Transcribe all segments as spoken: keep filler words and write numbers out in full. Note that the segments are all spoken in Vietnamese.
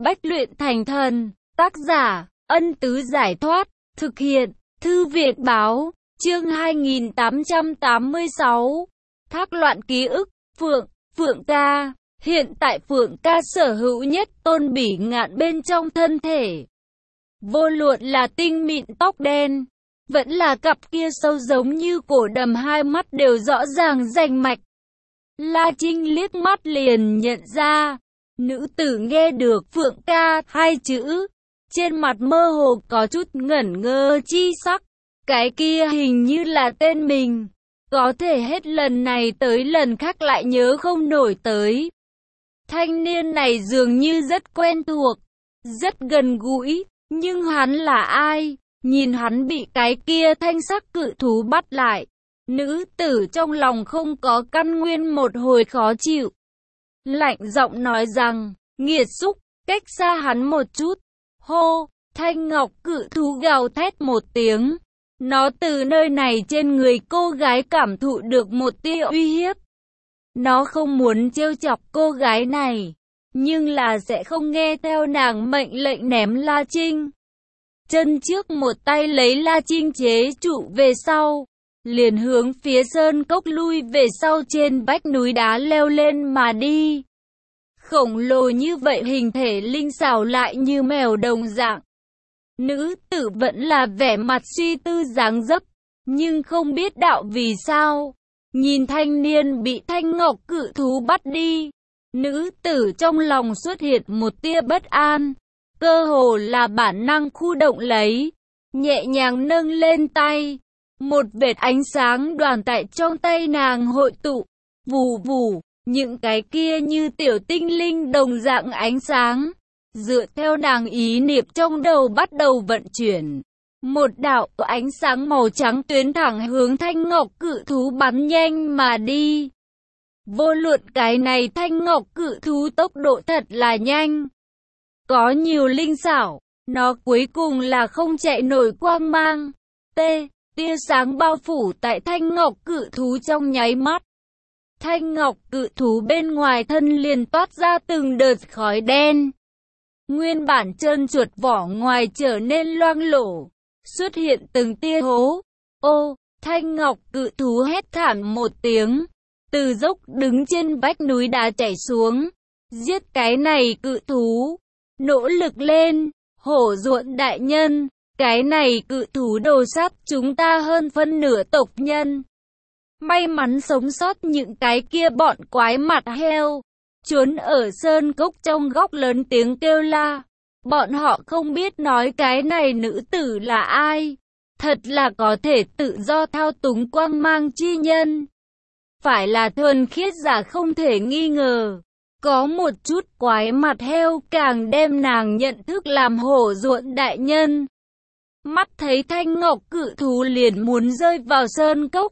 Bách luyện thành thần, tác giả, Ân Tứ Giải Thoát, thực hiện, Thư Việt Báo, chương hai nghìn tám trăm tám mươi sáu, thác loạn ký ức, Phượng, Phượng ca, hiện tại Phượng ca sở hữu nhất tôn bỉ ngạn bên trong thân thể. Vô luận là tinh mịn tóc đen, vẫn là cặp kia sâu giống như cổ đầm, hai mắt đều rõ ràng rành mạch. La Trinh liếc mắt liền nhận ra, nữ tử nghe được Phượng ca hai chữ, trên mặt mơ hồ có chút ngẩn ngơ chi sắc. Cái kia hình như là tên mình, có thể hết lần này tới lần khác lại nhớ không nổi tới. Thanh niên này dường như rất quen thuộc, rất gần gũi, nhưng hắn là ai? Nhìn hắn bị cái kia thanh sắc cự thú bắt lại, nữ tử trong lòng không có căn nguyên một hồi khó chịu. Lạnh giọng nói rằng, nghiệt xúc, cách xa hắn một chút. Hô, thanh ngọc cự thú gào thét một tiếng. Nó từ nơi này trên người cô gái cảm thụ được một tia uy hiếp. Nó không muốn trêu chọc cô gái này, nhưng là sẽ không nghe theo nàng mệnh lệnh ném La Trinh. Chân trước một tay lấy La Trinh chế trụ về sau, liền hướng phía sơn cốc lui về sau trên vách núi đá leo lên mà đi. Khổng lồ như vậy, hình thể linh xảo lại như mèo đồng dạng. Nữ tử vẫn là vẻ mặt suy tư dáng dấp, nhưng không biết đạo vì sao, nhìn thanh niên bị thanh ngọc cự thú bắt đi, nữ tử trong lòng xuất hiện một tia bất an, cơ hồ là bản năng khu động lấy, nhẹ nhàng nâng lên tay, một vệt ánh sáng đoàn tại trong tay nàng hội tụ, vù vù, những cái kia như tiểu tinh linh đồng dạng ánh sáng, dựa theo nàng ý niệm trong đầu bắt đầu vận chuyển. Một đạo ánh sáng màu trắng tuyến thẳng hướng thanh ngọc cự thú bắn nhanh mà đi. Vô luận cái này thanh ngọc cự thú tốc độ thật là nhanh, có nhiều linh xảo, nó cuối cùng là không chạy nổi quang mang. T, tia sáng bao phủ tại thanh ngọc cự thú trong nháy mắt. Thanh ngọc cự thú bên ngoài thân liền toát ra từng đợt khói đen. Nguyên bản trơn chuột vỏ ngoài trở nên loang lổ, xuất hiện từng tia hố. Ô, thanh ngọc cự thú hét thảm một tiếng, từ dốc đứng trên vách núi đá chảy xuống, giết cái này cự thú. Nỗ lực lên, hổ ruộn đại nhân, cái này cự thú đồ sát chúng ta hơn phân nửa tộc nhân. May mắn sống sót những cái kia bọn quái mặt heo, trốn ở sơn cốc trong góc lớn tiếng kêu la. Bọn họ không biết nói cái này nữ tử là ai, thật là có thể tự do thao túng quang mang chi nhân. Phải là thuần khiết giả không thể nghi ngờ. Có một chút quái mặt heo càng đem nàng nhận thức làm hổ ruộn đại nhân. Mắt thấy thanh ngọc cự thú liền muốn rơi vào sơn cốc.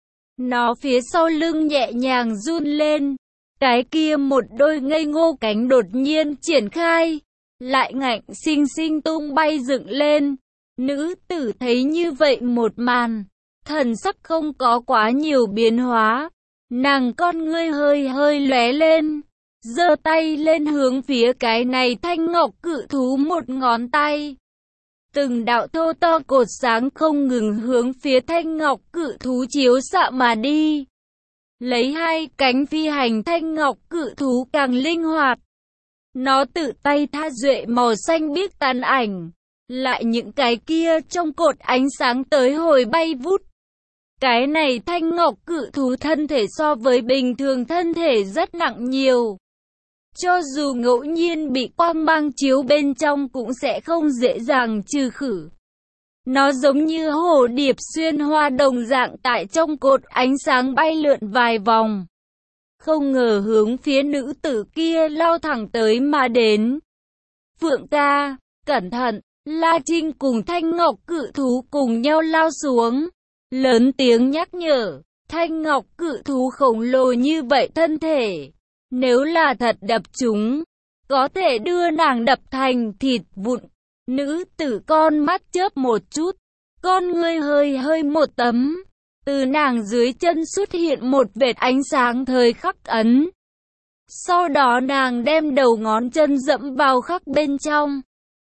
Nó phía sau lưng nhẹ nhàng run lên. Cái kia một đôi ngây ngô cánh đột nhiên triển khai, lại ngạnh xinh xinh tung bay dựng lên. Nữ tử thấy như vậy một màn, thần sắc không có quá nhiều biến hóa. Nàng con ngươi hơi hơi lóe lên, giơ tay lên hướng phía cái này thanh ngọc cự thú một ngón tay. Từng đạo thô to cột sáng không ngừng hướng phía thanh ngọc cự thú chiếu xạ mà đi. Lấy hai cánh phi hành, thanh ngọc cự thú càng linh hoạt. Nó tự tay tha duệ màu xanh biếc tàn ảnh, lại những cái kia trong cột ánh sáng tới hồi bay vút. Cái này thanh ngọc cự thú thân thể so với bình thường thân thể rất nặng nhiều. Cho dù ngẫu nhiên bị quang mang chiếu bên trong cũng sẽ không dễ dàng trừ khử. Nó giống như hồ điệp xuyên hoa đồng dạng tại trong cột ánh sáng bay lượn vài vòng. Không ngờ hướng phía nữ tử kia lao thẳng tới mà đến. Phượng ca, cẩn thận, La Trinh cùng thanh ngọc cự thú cùng nhau lao xuống. Lớn tiếng nhắc nhở, thanh ngọc cự thú khổng lồ như vậy thân thể, nếu là thật đập chúng, có thể đưa nàng đập thành thịt vụn. Nữ tử con mắt chớp một chút, con ngươi hơi hơi một tấm, từ nàng dưới chân xuất hiện một vệt ánh sáng thời khắc ấn. Sau đó nàng đem đầu ngón chân dẫm vào khắc bên trong.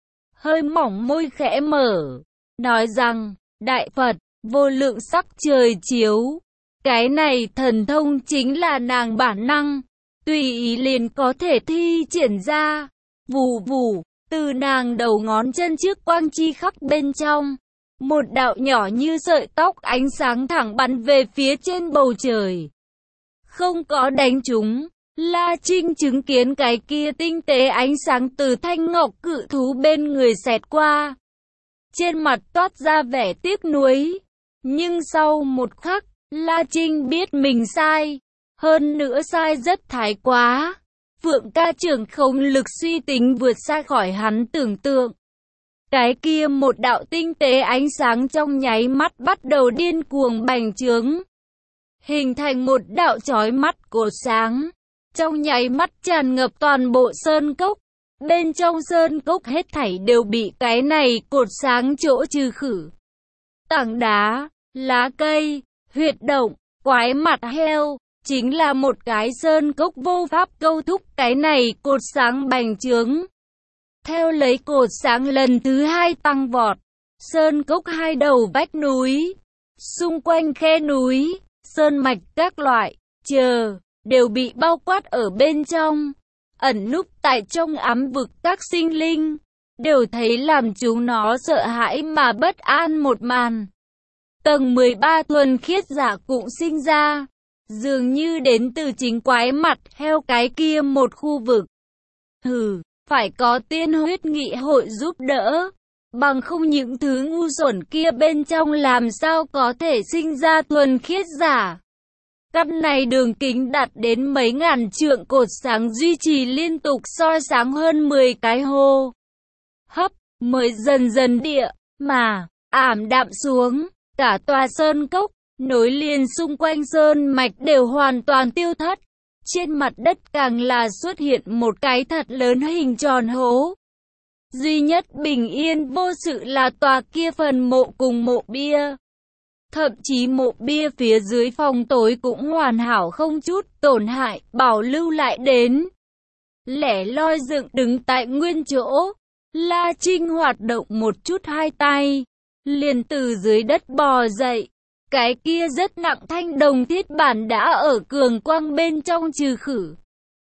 Hơi mỏng môi khẽ mở, nói rằng, Đại Phật, vô lượng sắc trời chiếu. Cái này thần thông chính là nàng bản năng, tùy ý liền có thể thi triển ra. Vù vù, từ nàng đầu ngón chân trước quang chi khắc bên trong. Một đạo nhỏ như sợi tóc ánh sáng thẳng bắn về phía trên bầu trời. Không có đánh trúng. La Trinh chứng kiến cái kia tinh tế ánh sáng từ thanh ngọc cự thú bên người xẹt qua. Trên mặt toát ra vẻ tiếc nuối. Nhưng sau một khắc, La Trinh biết mình sai. Hơn nữa sai rất thái quá. Phượng ca trưởng không lực suy tính vượt xa khỏi hắn tưởng tượng. Cái kia một đạo tinh tế ánh sáng trong nháy mắt bắt đầu điên cuồng bành trướng. Hình thành một đạo chói mắt cột sáng. Trong nháy mắt tràn ngập toàn bộ sơn cốc. Bên trong sơn cốc hết thảy đều bị cái này cột sáng chỗ trừ khử. Tảng đá, lá cây, huyệt động, quái mặt heo, chính là một cái sơn cốc vô pháp câu thúc cái này cột sáng bành trướng. Theo lấy cột sáng lần thứ hai tăng vọt, sơn cốc hai đầu vách núi, xung quanh khe núi, sơn mạch các loại, chờ, đều bị bao quát ở bên trong. Ẩn núp tại trong ám vực các sinh linh, đều thấy làm chúng nó sợ hãi mà bất an một màn. Tầng mười ba thuần khiết giả cũng sinh ra, dường như đến từ chính quái mặt heo cái kia một khu vực. Hừ, phải có tiên huyết nghị hội giúp đỡ, bằng không những thứ ngu xuẩn kia bên trong làm sao có thể sinh ra thuần khiết giả. Căn này đường kính đạt đến mấy ngàn trượng cột sáng duy trì liên tục soi sáng hơn mười cái hô hấp, mới dần dần địa, mà, ảm đạm xuống, cả tòa sơn cốc, nối liền xung quanh sơn mạch đều hoàn toàn tiêu thất. Trên mặt đất càng là xuất hiện một cái thật lớn hình tròn hố. Duy nhất bình yên vô sự là tòa kia phần mộ cùng mộ bia. Thậm chí mộ bia phía dưới phòng tối cũng hoàn hảo không chút tổn hại, bảo lưu lại đến. Lẻ loi dựng đứng tại nguyên chỗ, La Trinh hoạt động một chút hai tay, liền từ dưới đất bò dậy. Cái kia rất nặng thanh đồng thiết bản đã ở cường quang bên trong trừ khử.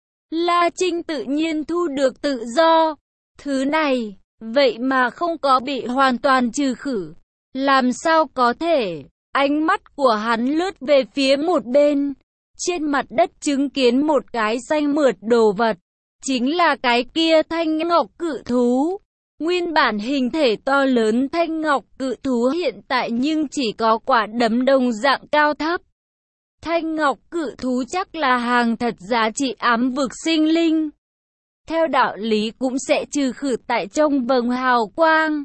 La Trinh tự nhiên thu được tự do. Thứ này, vậy mà không có bị hoàn toàn trừ khử. Làm sao có thể? Ánh mắt của hắn lướt về phía một bên. Trên mặt đất chứng kiến một cái xanh mượt đồ vật. Chính là cái kia thanh ngọc cự thú. Nguyên bản hình thể to lớn thanh ngọc cự thú hiện tại nhưng chỉ có quả đấm đồng dạng cao thấp. Thanh ngọc cự thú chắc là hàng thật giá trị ám vực sinh linh. Theo đạo lý cũng sẽ trừ khử tại trong vầng hào quang.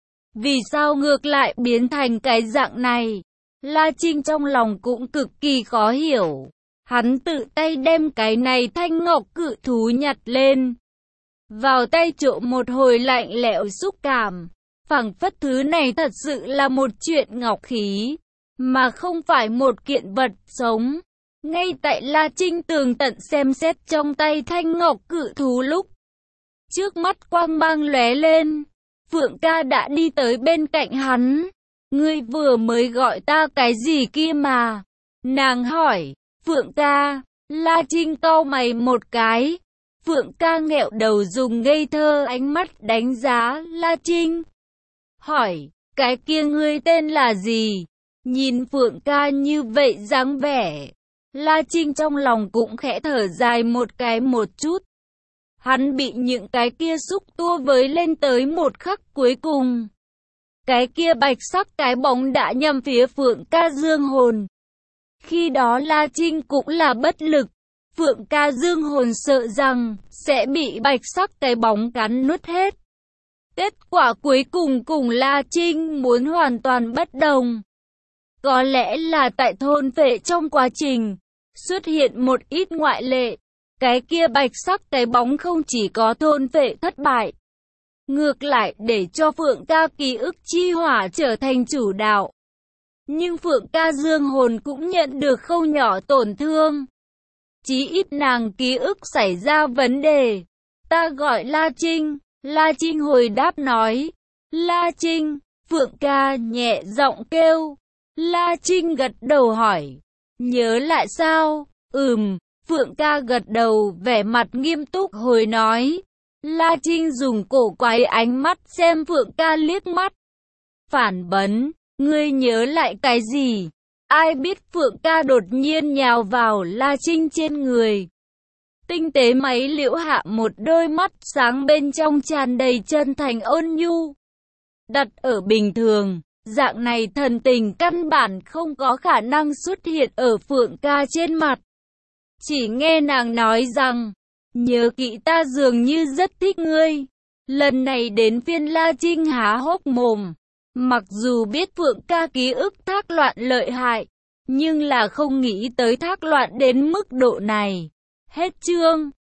Vì sao ngược lại biến thành cái dạng này? La Trinh trong lòng cũng cực kỳ khó hiểu. Hắn tự tay đem cái này thanh ngọc cự thú nhặt lên. Vào tay trộm một hồi lạnh lẽo xúc cảm. Phảng phất thứ này thật sự là một chuyện ngọc khí, mà không phải một kiện vật sống. Ngay tại La Trinh tường tận xem xét trong tay thanh ngọc cự thú lúc, trước mắt quang mang lóe lên. Phượng ca đã đi tới bên cạnh hắn. Ngươi vừa mới gọi ta cái gì kia mà? Nàng hỏi. Phượng ca. La Trinh cau mày một cái. Phượng ca nghẹo đầu dùng ngây thơ ánh mắt đánh giá La Trinh. Hỏi, cái kia ngươi tên là gì? Nhìn Phượng ca như vậy dáng vẻ, La Trinh trong lòng cũng khẽ thở dài một cái một chút. Hắn bị những cái kia xúc tua với lên tới một khắc cuối cùng. Cái kia bạch sắc cái bóng đã nhằm phía Phượng ca dương hồn. Khi đó La Trinh cũng là bất lực. Phượng ca dương hồn sợ rằng sẽ bị bạch sắc cái bóng cắn nuốt hết. Kết quả cuối cùng cùng La Trinh muốn hoàn toàn bất đồng. Có lẽ là tại thôn phệ trong quá trình xuất hiện một ít ngoại lệ. Cái kia bạch sắc cái bóng không chỉ có thôn phệ thất bại, ngược lại để cho Phượng ca ký ức chi hỏa trở thành chủ đạo. Nhưng Phượng ca dương hồn cũng nhận được không nhỏ tổn thương. chí ít nàng ký ức xảy ra vấn đề. Ta gọi La Trinh. La Trinh hồi đáp nói. La Trinh, Phượng ca nhẹ giọng kêu. La Trinh gật đầu hỏi. Nhớ lại sao? Ừm, Phượng ca gật đầu vẻ mặt nghiêm túc hồi nói. La Trinh dùng cổ quái ánh mắt xem Phượng ca liếc mắt. Phản bấn, ngươi nhớ lại cái gì? Ai biết Phượng ca đột nhiên nhào vào La Trinh trên người. Tinh tế máy liễu hạ một đôi mắt sáng bên trong tràn đầy chân thành ôn nhu. Đặt ở bình thường, dạng này thần tình căn bản không có khả năng xuất hiện ở Phượng ca trên mặt. Chỉ nghe nàng nói rằng, nhớ kỹ ta dường như rất thích ngươi. Lần này đến phiên La Trinh há hốc mồm. Mặc dù biết Phượng ca ký ức thác loạn lợi hại, nhưng là không nghĩ tới thác loạn đến mức độ này. Hết chương.